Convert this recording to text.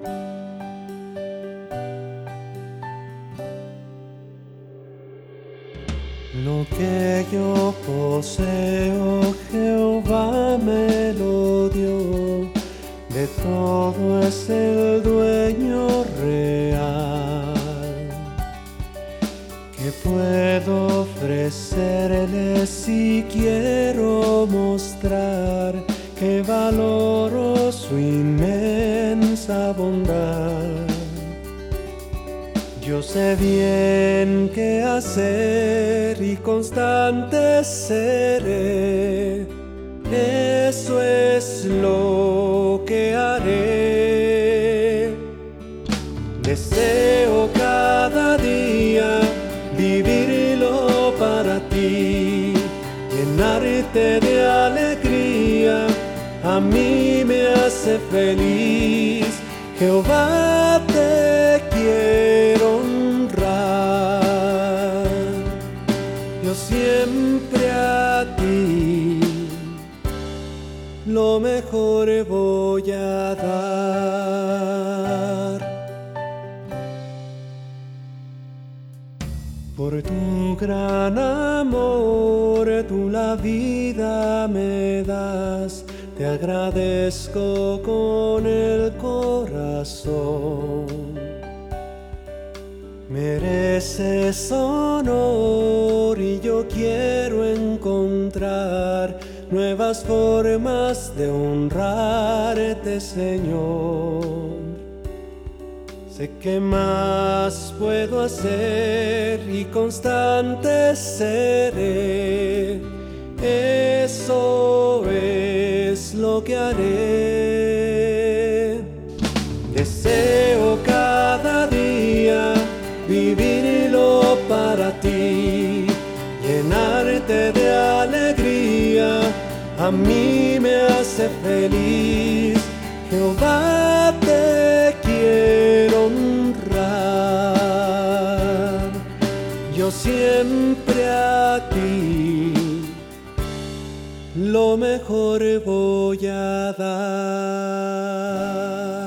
Lo que yo poseo, Jehová me lo dio, de todo es el dueño real. ¿Qué puedo ofrecerle si quiero mostrar que valoro su inmensa bondad? Yo sé bien qué hacer y constante seré. Eso es lo que haré. Deseo cada día vivirlo para ti, llenarte de alegría, a mí me hace feliz. Jehová, te quiero honrar, yo siempre a ti lo mejor voy a dar. Por tu gran amor, tú la vida me das, te agradezco con el corazón. Mereces honor y yo quiero encontrar nuevas formas de honrarte, Señor. Sé que más puedo hacer y constante seré. Eso es lo que haré. Deseo cada día vivirlo para ti, llenarte de alegría, a mí me hace feliz. Jehová, te quiero honrar, yo siempre a ti lo mejor voy a dar.